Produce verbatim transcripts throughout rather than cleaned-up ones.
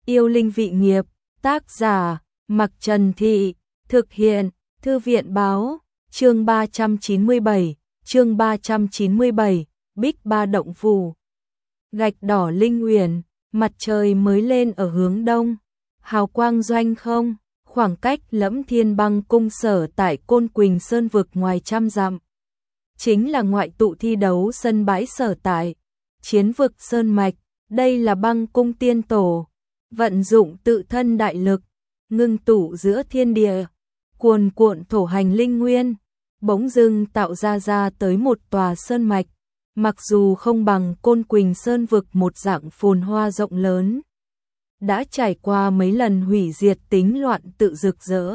Yêu linh vị nghiệp, tác giả, Mặc Trần Thị, thực hiện, Thư viện báo, chương ba trăm chín mươi bảy, chương ba trăm chín mươi bảy, Bích Ba Động Phủ. Gạch đỏ linh uyển, mặt trời mới lên ở hướng đông, hào quang doanh không, khoảng cách Lẫm Thiên Băng cung sở tại Côn Quỳnh Sơn vực ngoài trăm dặm. Chính là ngoại tụ thi đấu sân bãi sở tại, chiến vực Sơn Mạch, đây là băng cung tiên tổ, vận dụng tự thân đại lực, ngưng tụ giữa thiên địa, cuồn cuộn thổ hành linh nguyên, bỗng dưng tạo ra ra tới một tòa sơn mạch, mặc dù không bằng Côn Quỳnh Sơn vực một dạng phồn hoa rộng lớn, đã trải qua mấy lần hủy diệt tính loạn tự rực rỡ.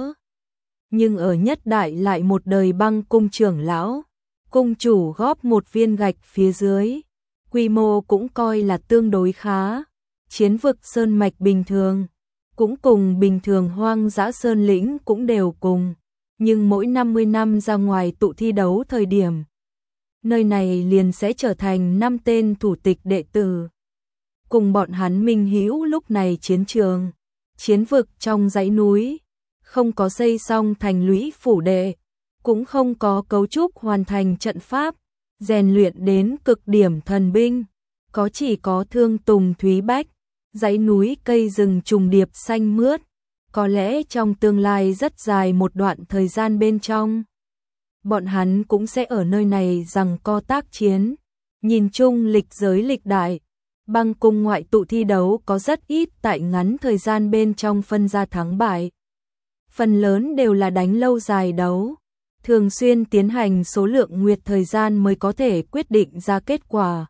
Nhưng ở nhất đại lại một đời băng cung trưởng lão, cung chủ góp một viên gạch phía dưới, quy mô cũng coi là tương đối khá, chiến vực sơn mạch bình thường, cũng cùng bình thường hoang dã sơn lĩnh cũng đều cùng, nhưng mỗi năm mươi năm ra ngoài tụ thi đấu thời điểm, nơi này liền sẽ trở thành năm tên thủ tịch đệ tử. Cùng bọn hắn minh hữu lúc này chiến trường, chiến vực trong dãy núi, không có xây xong thành lũy phủ đệ, cũng không có cấu trúc hoàn thành trận pháp, rèn luyện đến cực điểm thần binh, có chỉ có thương tùng thúy bách, dãy núi cây rừng trùng điệp xanh mướt, có lẽ trong tương lai rất dài một đoạn thời gian bên trong, bọn hắn cũng sẽ ở nơi này giằng co tác chiến. Nhìn chung lịch giới lịch đại, băng cung ngoại tụ thi đấu có rất ít tại ngắn thời gian bên trong phân ra thắng bại. Phần lớn đều là đánh lâu dài đấu, thường xuyên tiến hành số lượng nguyệt thời gian mới có thể quyết định ra kết quả.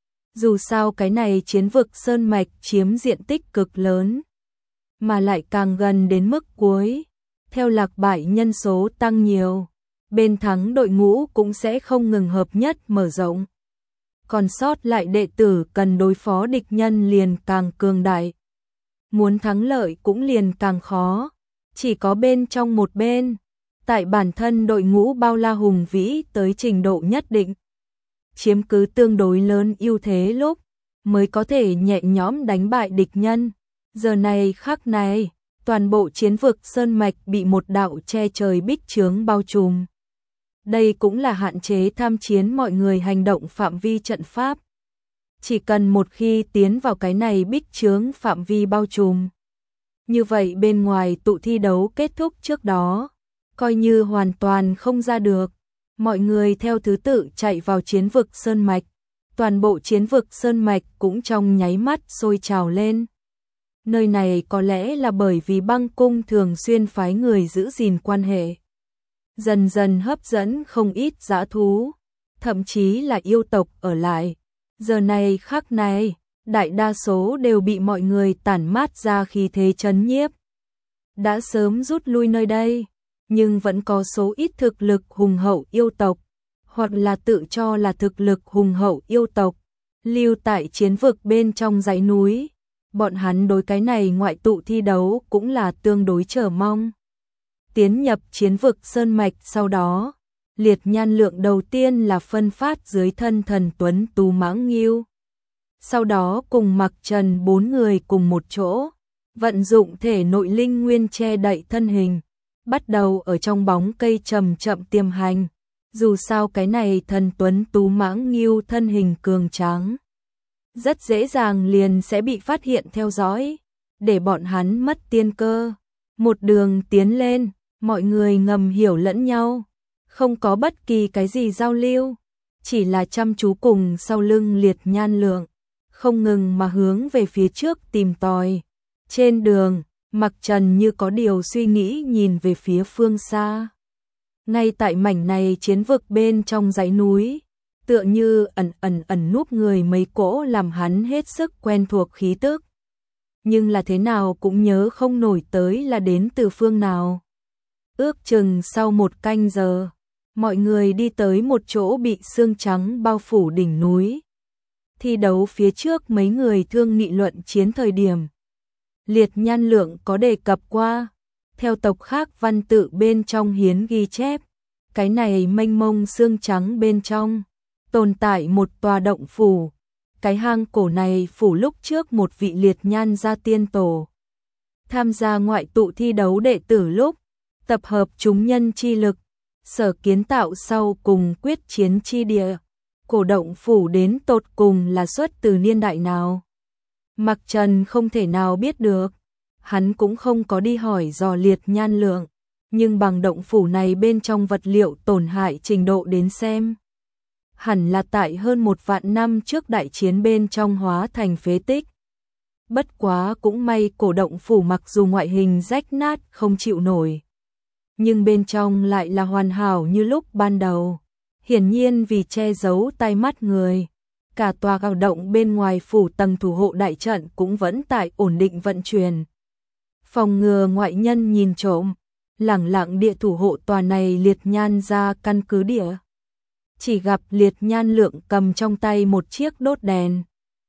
Dù sao cái này chiến vực sơn mạch chiếm diện tích cực lớn, mà lại càng gần đến mức cuối, theo lạc bại nhân số tăng nhiều, bên thắng đội ngũ cũng sẽ không ngừng hợp nhất mở rộng. Còn sót lại đệ tử cần đối phó địch nhân liền càng cường đại. Muốn thắng lợi cũng liền càng khó, chỉ có bên trong một bên, tại bản thân đội ngũ bao la hùng vĩ tới trình độ nhất định, chiếm cứ tương đối lớn ưu thế lúc, mới có thể nhẹ nhõm đánh bại địch nhân. Giờ này khắc này, toàn bộ chiến vực sơn mạch bị một đạo che trời bích chướng bao trùm. Đây cũng là hạn chế tham chiến mọi người hành động phạm vi trận pháp. Chỉ cần một khi tiến vào cái này bích chướng phạm vi bao trùm, như vậy bên ngoài tụ thi đấu kết thúc trước đó, coi như hoàn toàn không ra được. Mọi người theo thứ tự chạy vào chiến vực sơn mạch, toàn bộ chiến vực sơn mạch cũng trong nháy mắt sôi trào lên. Nơi này có lẽ là bởi vì băng cung thường xuyên phái người giữ gìn quan hệ, dần dần hấp dẫn không ít dã thú, thậm chí là yêu tộc ở lại. Giờ này khắc này, đại đa số đều bị mọi người tản mát ra khí thế chấn nhiếp. Đã sớm rút lui nơi đây, nhưng vẫn có số ít thực lực hùng hậu yêu tộc, hoặc là tự cho là thực lực hùng hậu yêu tộc, lưu tại chiến vực bên trong dãy núi. Bọn hắn đối cái này ngoại tụ thi đấu cũng là tương đối chờ mong. Tiến nhập chiến vực sơn mạch sau đó, liệt nhan lượng đầu tiên là phân phát dưới thân thần tuấn tú mãng nghiêu. Sau đó cùng Mặc Trần bốn người cùng một chỗ, vận dụng thể nội linh nguyên che đậy thân hình, bắt đầu ở trong bóng cây chậm chậm tiềm hành. Dù sao cái này thần tuấn tú mãng nghiêu thân hình cường tráng, rất dễ dàng liền sẽ bị phát hiện theo dõi, để bọn hắn mất tiên cơ. Một đường tiến lên, mọi người ngầm hiểu lẫn nhau, không có bất kỳ cái gì giao lưu, chỉ là chăm chú cùng sau lưng liệt nhan lượng, không ngừng mà hướng về phía trước tìm tòi. Trên đường, Mặc Trần như có điều suy nghĩ nhìn về phía phương xa. Ngay tại mảnh này chiến vực bên trong dãy núi, tựa như ẩn ẩn ẩn núp người mấy cỗ làm hắn hết sức quen thuộc khí tức. Nhưng là thế nào cũng nhớ không nổi tới là đến từ phương nào. Ước chừng sau một canh giờ, mọi người đi tới một chỗ bị sương trắng bao phủ đỉnh núi. Thi đấu phía trước mấy người thương nghị luận chiến thời điểm, liệt nhan lượng có đề cập qua, theo tộc khác văn tự bên trong hiến ghi chép, cái này mênh mông sương trắng bên trong, tồn tại một tòa động phủ. Cái hang cổ này phủ lúc trước một vị liệt nhan gia tiên tổ, tham gia ngoại tụ thi đấu đệ tử lúc tập hợp chúng nhân chi lực, sở kiến tạo sau cùng quyết chiến chi địa. Cổ động phủ đến tột cùng là xuất từ niên đại nào? Mặc Trần không thể nào biết được, hắn cũng không có đi hỏi dò Liệt Nhan Lượng, nhưng bằng động phủ này bên trong vật liệu tổn hại trình độ đến xem, hẳn là tại hơn một vạn năm trước đại chiến bên trong hóa thành phế tích. Bất quá cũng may cổ động phủ mặc dù ngoại hình rách nát không chịu nổi, nhưng bên trong lại là hoàn hảo như lúc ban đầu. Hiển nhiên vì che giấu tai mắt người, cả tòa cao động bên ngoài phủ tầng thủ hộ đại trận cũng vẫn tại ổn định vận chuyển, phòng ngừa ngoại nhân nhìn trộm. Lẳng lặng địa thủ hộ tòa này Liệt Nhan ra căn cứ địa. Chỉ gặp Liệt Nhan Lượng cầm trong tay một chiếc đốt đèn,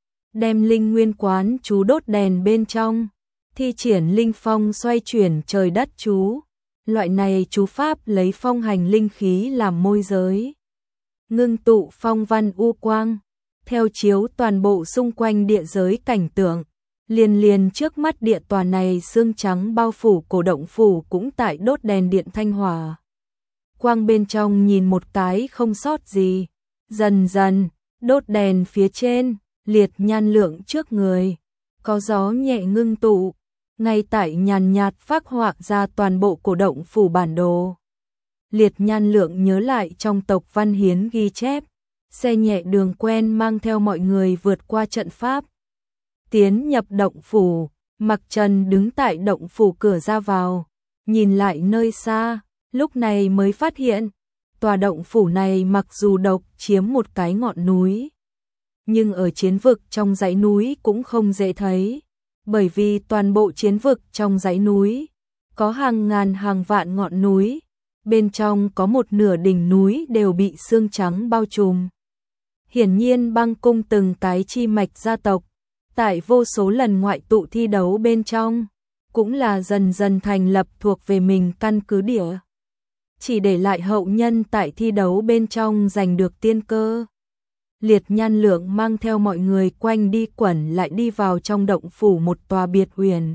đem linh nguyên quán chú đốt đèn bên trong, thi triển linh phong xoay chuyển trời đất chú. Loại này chú pháp lấy phong hành linh khí làm môi giới, ngưng tụ phong văn u quang, theo chiếu toàn bộ xung quanh địa giới cảnh tượng. Liền liền trước mắt địa tòa này xương trắng bao phủ cổ động phủ cũng tại đốt đèn điện thanh hỏa. Quang bên trong nhìn một cái không sót gì. Dần dần, đốt đèn phía trên, Liệt Nhan Lượng trước người, có gió nhẹ ngưng tụ, ngay tại nhàn nhạt phác họa ra toàn bộ cổ động phủ bản đồ. Liệt Nhan Lượng nhớ lại trong tộc Văn Hiến ghi chép, xe nhẹ đường quen mang theo mọi người vượt qua trận pháp, tiến nhập động phủ. Mặc Trần đứng tại động phủ cửa ra vào, nhìn lại nơi xa, lúc này mới phát hiện, tòa động phủ này mặc dù độc chiếm một cái ngọn núi, nhưng ở chiến vực trong dãy núi cũng không dễ thấy, bởi vì toàn bộ chiến vực trong dãy núi có hàng ngàn hàng vạn ngọn núi, bên trong có một nửa đỉnh núi đều bị sương trắng bao trùm. Hiển nhiên băng cung từng cái chi mạch gia tộc, tại vô số lần ngoại tụ thi đấu bên trong, cũng là dần dần thành lập thuộc về mình căn cứ địa. Chỉ để lại hậu nhân tại thi đấu bên trong giành được tiên cơ. Liệt Nhan Lượng mang theo mọi người quanh đi quẩn lại đi vào trong động phủ một tòa biệt huyền.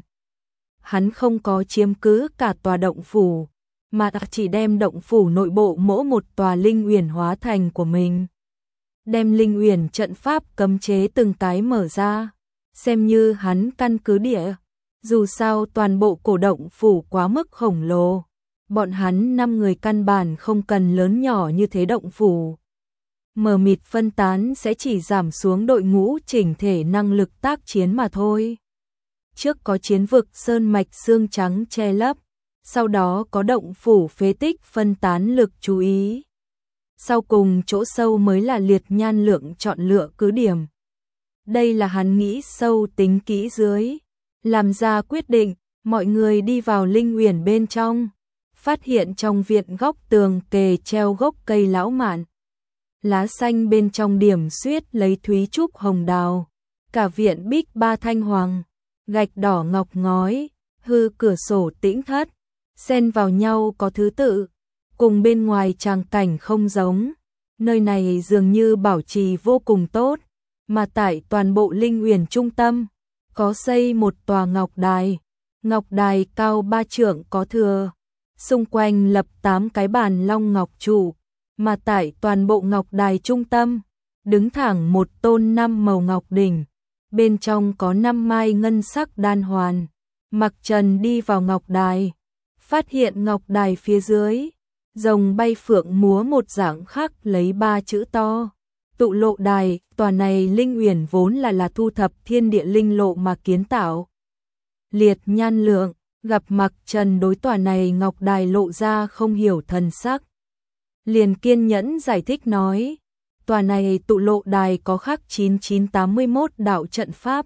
Hắn không có chiếm cứ cả tòa động phủ, mà chỉ đem động phủ nội bộ mỗi một tòa linh uyển hóa thành của mình. Đem linh uyển trận pháp cấm chế từng cái mở ra, xem như hắn căn cứ địa. Dù sao toàn bộ cổ động phủ quá mức khổng lồ, bọn hắn năm người căn bản không cần lớn nhỏ như thế động phủ. Mờ mịt phân tán sẽ chỉ giảm xuống đội ngũ chỉnh thể năng lực tác chiến mà thôi. Trước có chiến vực sơn mạch xương trắng che lấp, sau đó có động phủ phế tích phân tán lực chú ý. Sau cùng chỗ sâu mới là Liệt Nhan Lượng chọn lựa cứ điểm. Đây là hắn nghĩ sâu tính kỹ dưới, làm ra quyết định. Mọi người đi vào linh uyển bên trong, phát hiện trong viện góc tường kề treo gốc cây lão mạn, lá xanh bên trong điểm xuyết lấy thúy trúc hồng đào, cả viện bích ba thanh hoàng, gạch đỏ ngọc ngói, hư cửa sổ tĩnh thất, xen vào nhau có thứ tự, cùng bên ngoài tràng cảnh không giống. Nơi này dường như bảo trì vô cùng tốt, mà tại toàn bộ linh uyển trung tâm có xây một tòa ngọc đài. Ngọc đài cao ba trượng có thừa, xung quanh lập tám cái bàn long ngọc trụ, mà tại toàn bộ ngọc đài trung tâm đứng thẳng một tôn năm màu ngọc đỉnh, bên trong có năm mai ngân sắc đan hoàn. Mặc Trần đi vào ngọc đài, phát hiện ngọc đài phía dưới rồng bay phượng múa một dạng khắc lấy ba chữ to Tụ Lộ Đài. Tòa này linh uyển vốn là là thu thập thiên địa linh lộ mà kiến tạo. Liệt Nhan Lượng gặp Mặc Trần đối tòa này ngọc đài lộ ra không hiểu thần sắc, liền kiên nhẫn giải thích nói, tòa này Tụ Lộ Đài có khắc chín chín tám mươi mốt đạo trận pháp,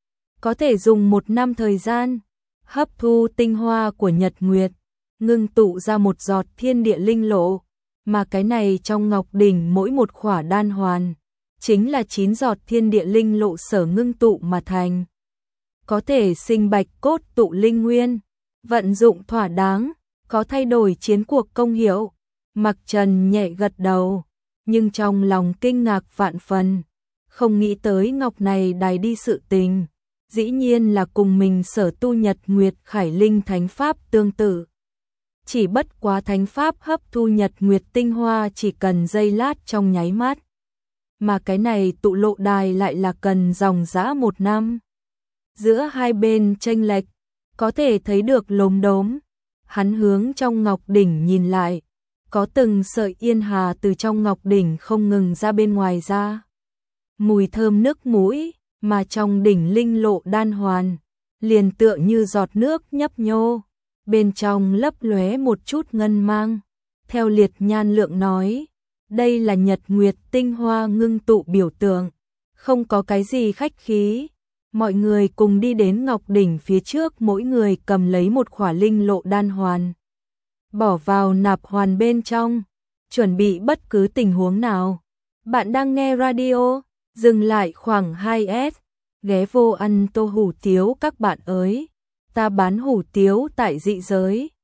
có thể dùng một năm thời gian hấp thu tinh hoa của nhật nguyệt, ngưng tụ ra một giọt thiên địa linh lộ, mà cái này trong ngọc đỉnh mỗi một khỏa đan hoàn chính là chín giọt thiên địa linh lộ sở ngưng tụ mà thành, có thể sinh bạch cốt tụ linh nguyên, vận dụng thỏa đáng, có thay đổi chiến cuộc công hiệu. Mặc Trần nhẹ gật đầu, nhưng trong lòng kinh ngạc vạn phần, không nghĩ tới ngọc này đài đi sự tình, dĩ nhiên là cùng mình sở tu Nhật Nguyệt Khải Linh thánh pháp tương tự. Chỉ bất quá thánh pháp hấp thu Nhật Nguyệt tinh hoa chỉ cần giây lát trong nháy mắt. Mà cái này tụ lộ đài lại là cần dòng dã một năm. Giữa hai bên chênh lệch, có thể thấy được lốm đốm. Hắn hướng trong ngọc đỉnh nhìn lại, có từng sợi yên hà từ trong ngọc đỉnh không ngừng ra bên ngoài ra. Mùi thơm nước mũi, mà trong đỉnh linh lộ đan hoàn, liền tựa như giọt nước nhấp nhô, bên trong lấp lóe một chút ngân mang. Theo Liệt Nhan Lượng nói, đây là Nhật Nguyệt tinh hoa ngưng tụ biểu tượng, không có cái gì khách khí. Mọi người cùng đi đến ngọc đỉnh phía trước, mỗi người cầm lấy một khỏa linh lộ đan hoàn, bỏ vào nạp hoàn bên trong, chuẩn bị bất cứ tình huống nào. Bạn đang nghe radio, dừng lại khoảng hai s, ghé vô ăn tô hủ tiếu các bạn ơi. Ta bán hủ tiếu tại dị giới,